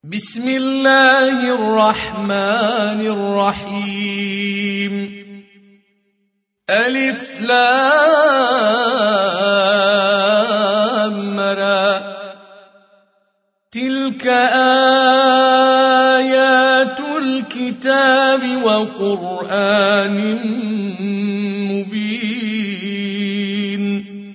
بسم الله الرحمن الرحيم. ألف لام را تلك آيات الكتاب وقرآن مبين.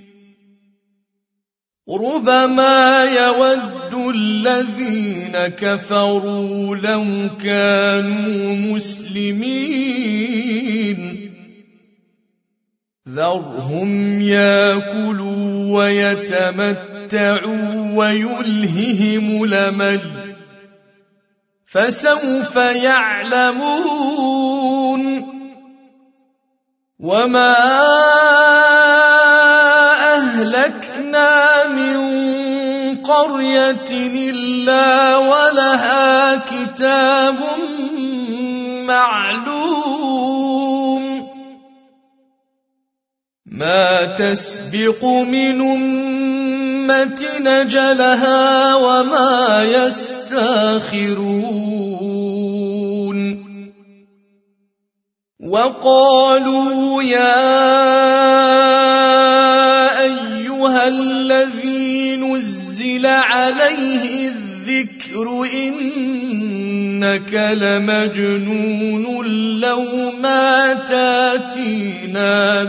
ربما يود الذين كفروا لو كانوا مسلمين ذرهم ياكلوا ويتمتعوا ويلههم الأمل فسوف يعلمون. وما أهلكنا من قرية إلا ولها كتاب معلوم ما تسبق من أمة أجلها وما يستاخرون. وقالوا يا أيها الذي نزل عليه الذكر إنك لمجنون لو ما تاتينا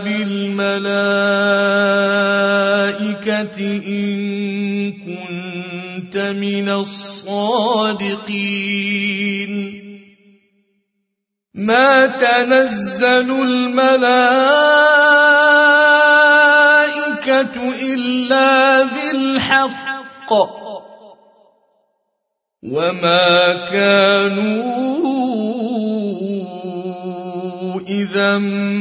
بالملائكة إن كنت من الصادقين. ما تنزل الملائكة إلا بالحق وما كانوا إذا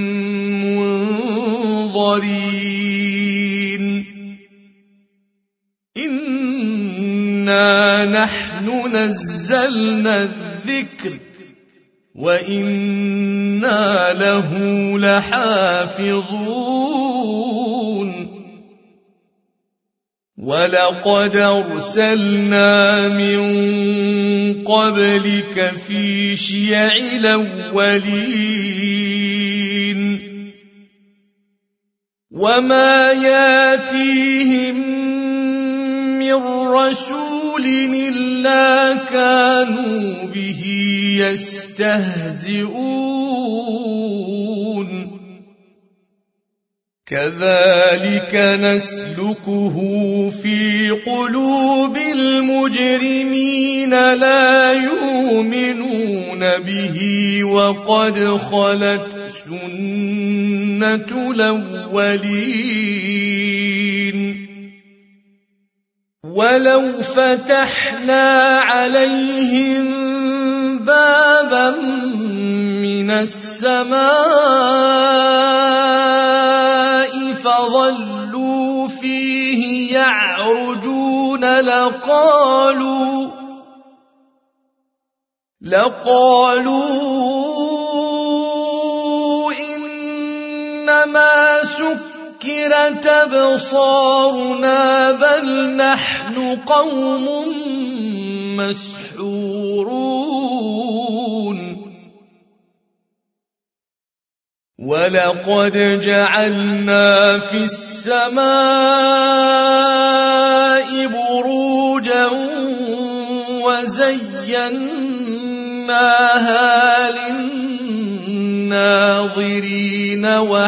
منظرين. إنا نحن نزلنا الذكر وإنا له لحافظون. ولقد أرسلنا من قبلك في شيع الأولين وما ياتيهم من رسول إلا كانوا به يستهزئون. كذلك نسلكه في قلوب المجرمين لا يؤمنون به وقد خلت سنة الأولين. ولو فتحنا عليهم بابا من السماء فظلوا فيه يعرجون لقالوا إنما سكرت أبصارنا بل نحن قوم مسحورون. ولقد جعلنا في السماء بروجا وزيناها للناظرين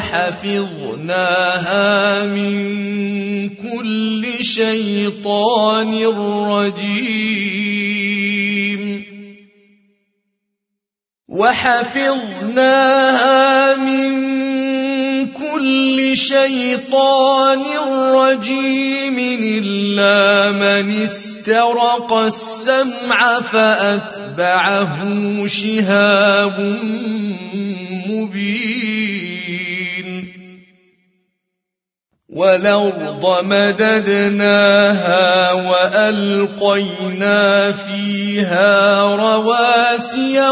وحفظناها من كل شيطان رجيم. إلا من استرق السمع فأتبعه شهاب مبين. والأرض مددناها وألقينا فيها رواسي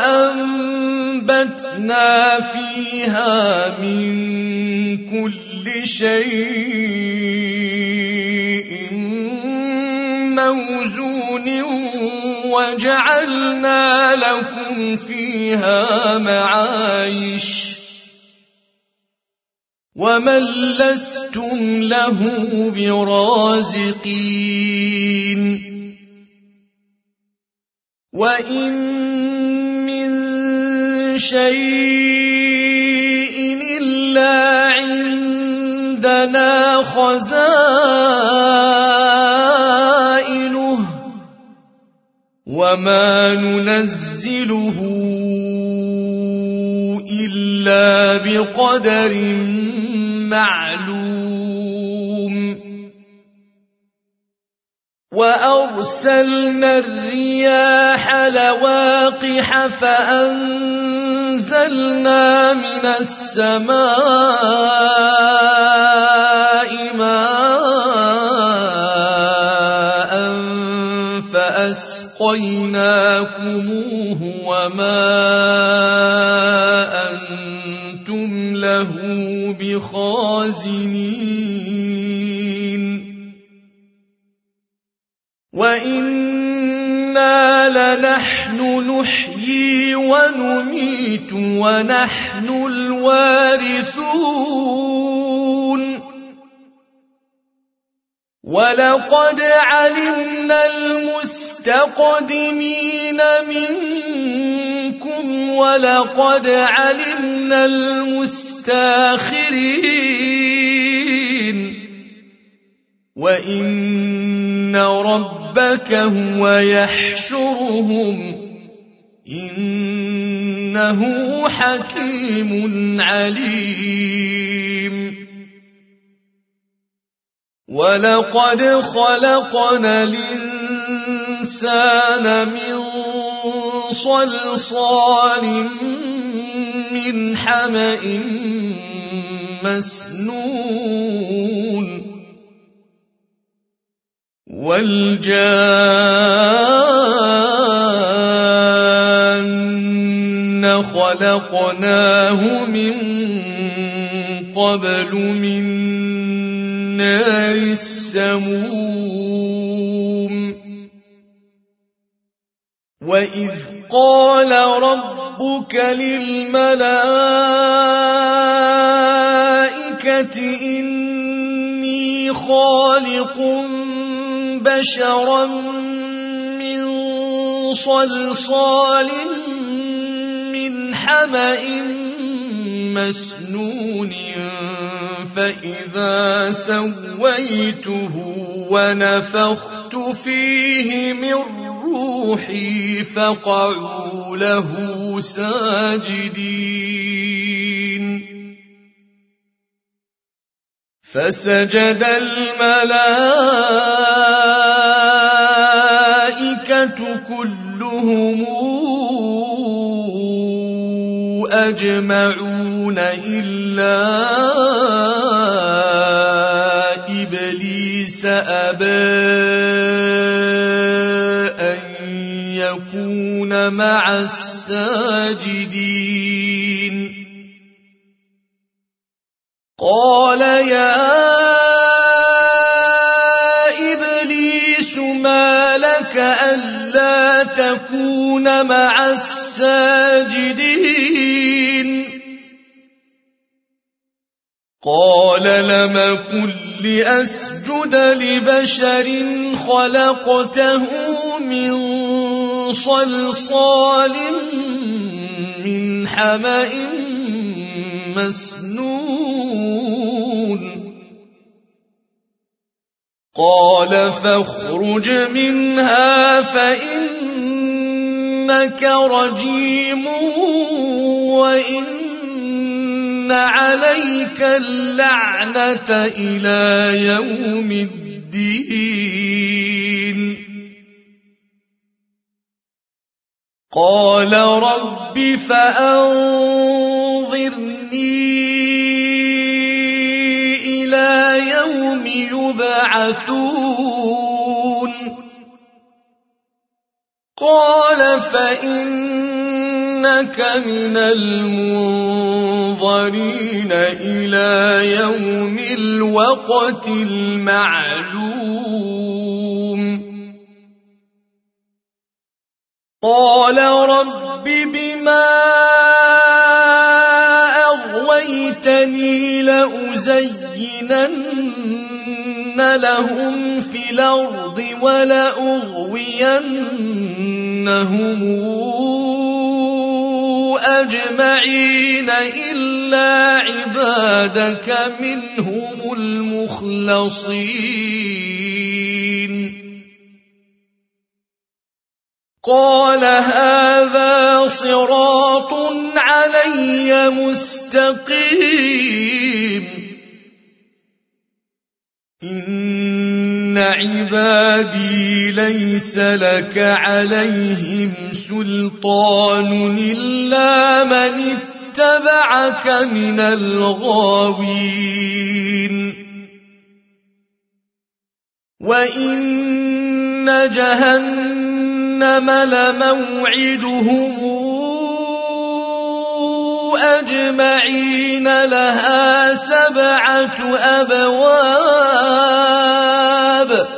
وأنبتنا فيها من كل شيء موزون وجعلنا لكم فيها معايش ومن لستم له برازقين وإن من شيء إلا عندنا خزائنه وما ننزله إلا بقدر معلوم وأرسلنا الرياح لواقح فأنزلنا من السماء ماء فأسقيناكموه وما أنتم له بخازنين وإنا لنحن نحيي ونميت ونحن الوارثون ولقد علمنا المستقدمين منكم ولقد علمنا المستاخرين وإن ربك هو يحشرهم إنه حكيم عليم ولقد خلقنا الإنسان من صلصال من حمأ مسنون والجان خلقناه من قبل من نار السموم وإذ قال ربك للملائكة إني خالق بشرا من صلصال من حمأ مسنون فإذا سويته ونفخت فيه من روحي فقعوا له ساجدين فسجد الملائكة كلهم أجمعون إلا إبليس أبى أن يكون مع الساجدين قال يا إبليس ما لك ألا تكون مع الساجدين قال لم أكن لأسجد لبشر خلقته من صلصال من حمأ مسنون قال فاخرج منها فإنك رجيم وإن عليك اللعنة إلى يوم الدين قال رب فأنظرني إلى يوم يبعثون قال فإنك من المنظرين إلى يوم الوقت المعلوم قال رب بما أغويتني لأزينن لهم في الأرض ولأغوينهم أجمعين إلا عبادك منهم المخلصين قال هذا صراط علي مستقيم إن عبادي ليس لك عليهم سلطان إلا من اتبعك من الغاوين وإن جهنم لموعدهم أجمعين لها 7 أبواب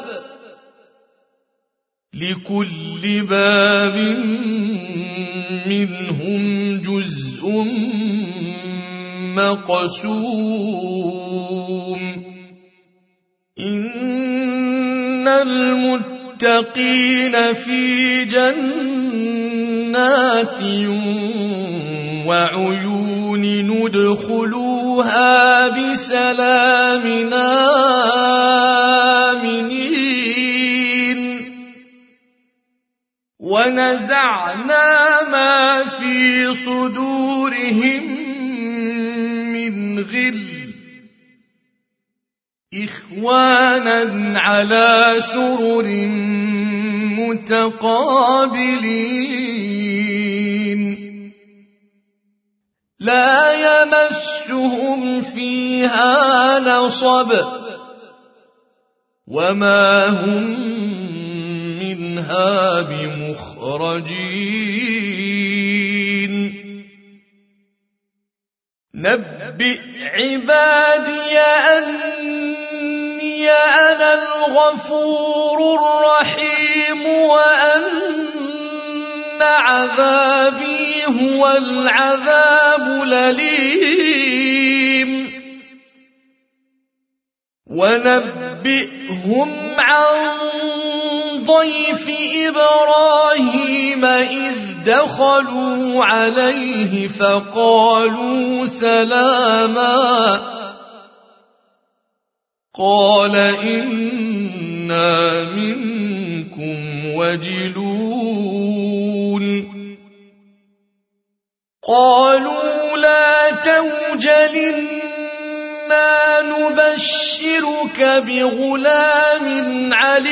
لكل باب منهم جزء مقسوم إن المتقين في جنات وعيون ندخلوها بسلام آمنين ونزعنا ما في صدورهم من غل إخوانا على سرر متقابلين لا يمسهم فيها نصب وما هم منها بمخرجين نبئ عبادي أني أنا الغفور الرحيم وأن عذابي هو العذاب الأليم ونبئهم عن ضيف إبراهيم إذ دخلوا عليه فقالوا سلاما قال إنا منكم وجلون قالوا لا توجل إنا نبشرك بغلام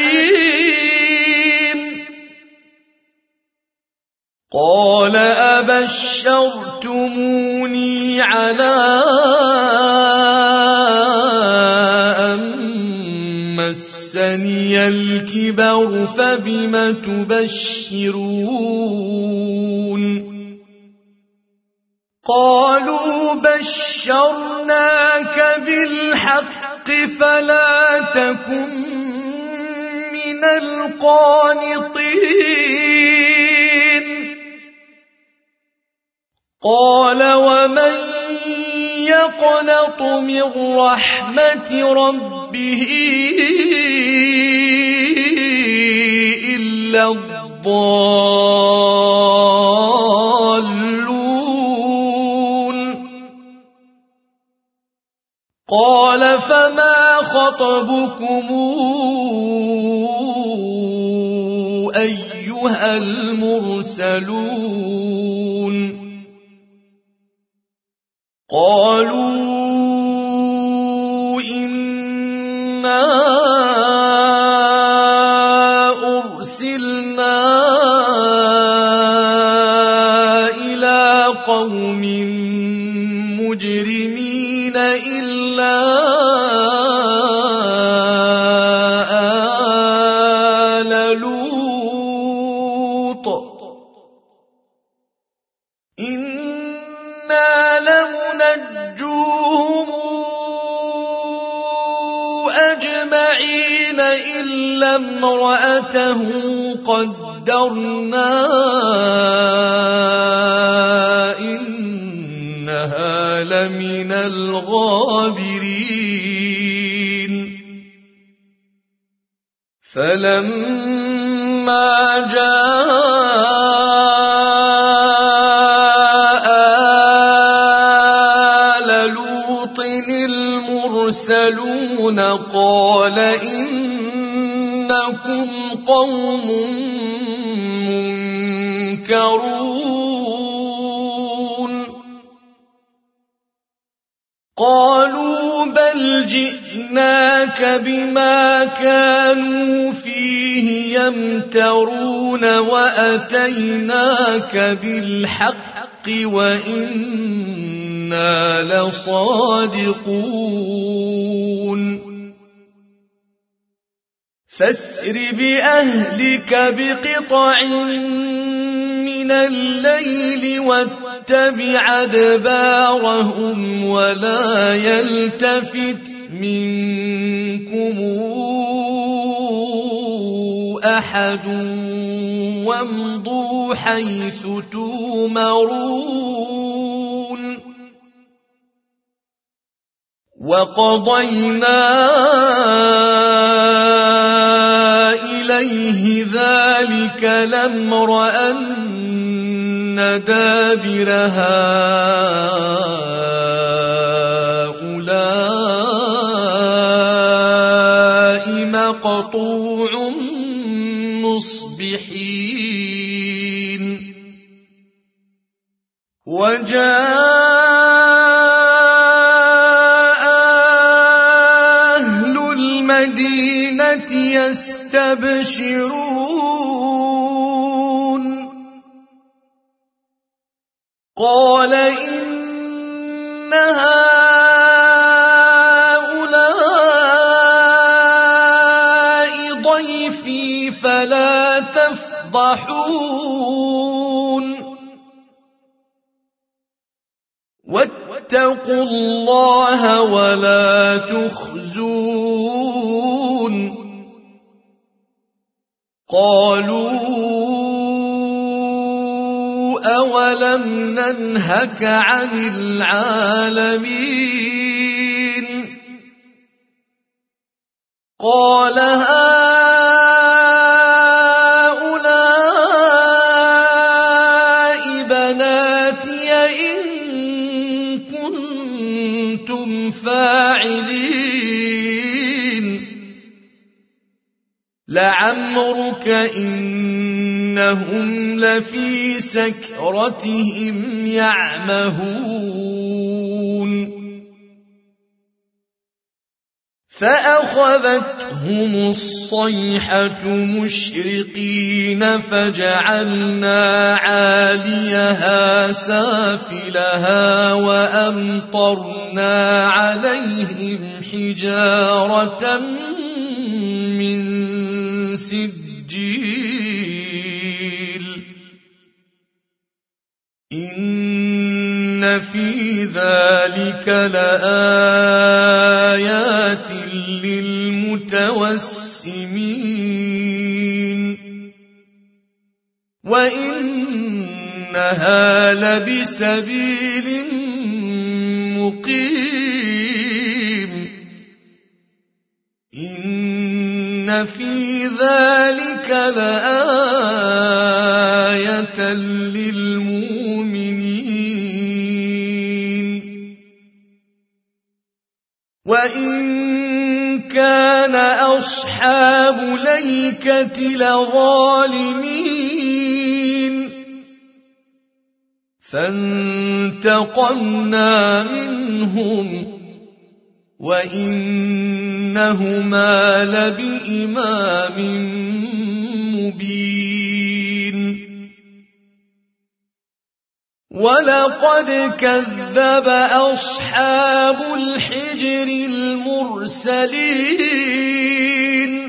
عليم قال أبشرتموني على أن مسني الكبر فبم تبشرون قالوا بشرناك بالحق فلا تكن من القانطين قال ومن يقنط من رحمة ربه إلا الضالون قال فما خطبكم أيها المرسلون قالوا إنا أرسلنا إلى قوم مجرمين إلا آل لوط إنا لمنجوهم أجمعين إلا امرأته قدرنا إنها لمن الغابرين فلما جاء آل لوط المرسلون قال إنكم قوم منكرون قالوا بل جئناك بما كانوا فيه يمترون وأتيناك بالحق وإنا لصادقون فاسر بأهلك بقطع من الليل واتبع أدبارهم ولا يلتفت منكم أحد وامضوا حيث تؤمرون وقضينا إليه ذلك الأمر أن دابر هؤلاء مقطوع مصبحين وجاء أهل المدينة يستبشرون قال إن هؤلاء ضيفي فلا تفضحون واتقوا الله ولا تخزون قالوا أولم ننهك عن العالمين قال هؤلاء بناتي إن كنتم فاعلين لعمرك إنهم لفي سكرتهم يعمهون فأخذتهم الصيحة مشرقين فجعلنا عاليها سافلها وأمطرنا عليهم حجارة من سجيل إن في ذلك لآيات للمتوسمين وإنها لبسبيل مقيم إن في ذلك لآية للمؤمنين وإن كان أصحاب الأيكة لظالمين فانتقمنا منهم وإنهما لبإمام مبين ولقد كذب أصحاب الحجر المرسلين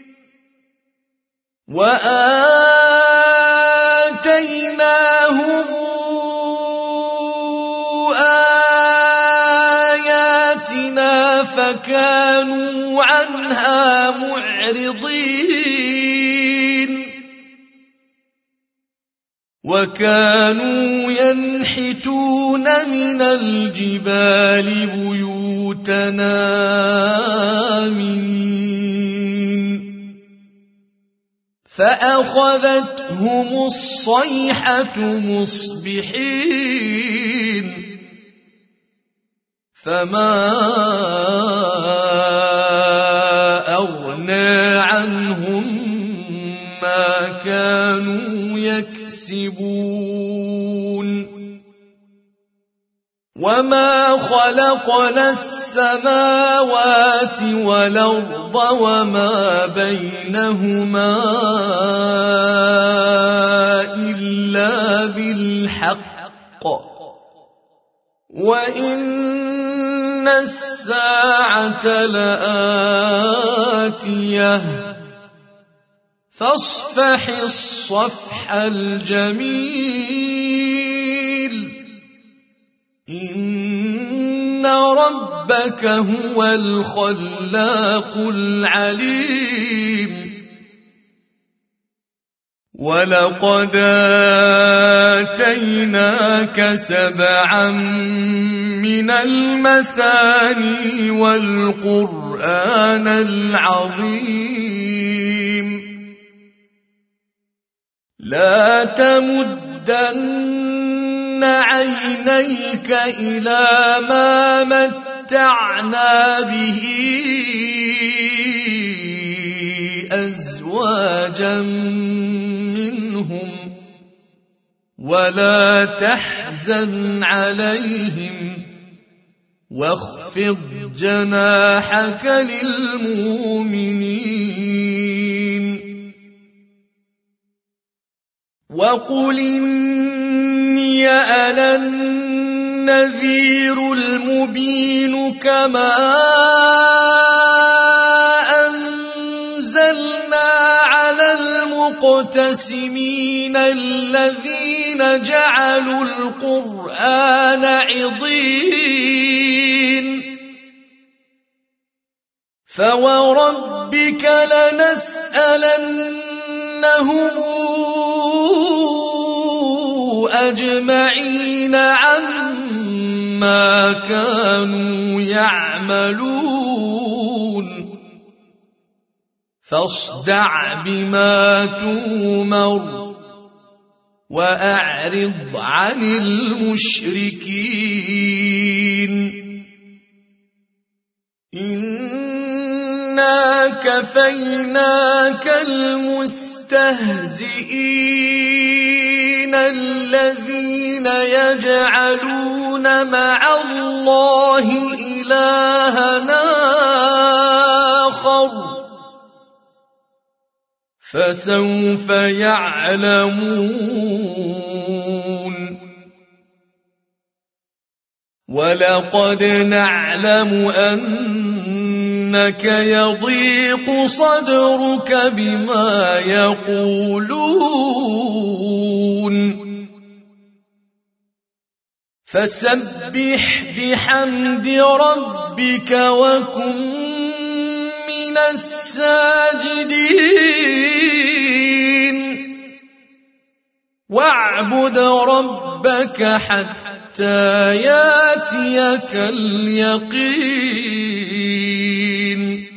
وآتيناهم آياتنا فكانوا عنها معرضين وكانوا ينحتون من الجبال بيوتا آمنين فأخذتهم الصيحة مصبحين فما أغنى عنهم ما كانوا يكسبون وما خلقنا السماوات والأرض وما بينهما إلا بالحق وإن الساعة لآتية فاصفح الصفح الجميل إن ربك هو الخلاق العليم ولقد آتيناك 7 من المثاني والقرآن العظيم لا تمدن عينيك إلى ما متعنا به أزواجا منهم ولا تحزن عليهم واخفض جناحك للمؤمنين وقل إني أنا النذير المبين كما أنزلنا على المقتسمين الذين جعلوا القرآن عضين فوربك لنسألنهم أجمعين عما كانوا يعملون فاصدع بما تؤمر وأعرض عن المشركين إنا كفيناك المستهزئين الذين يجعلون مع الله إلهًا آخر فسوف يعلمون ولقد نعلم أنك يضيق صدرك بما يقولون فسبح بحمد ربك وكن من الساجدين واعبد ربك حتى ياتيك اليقين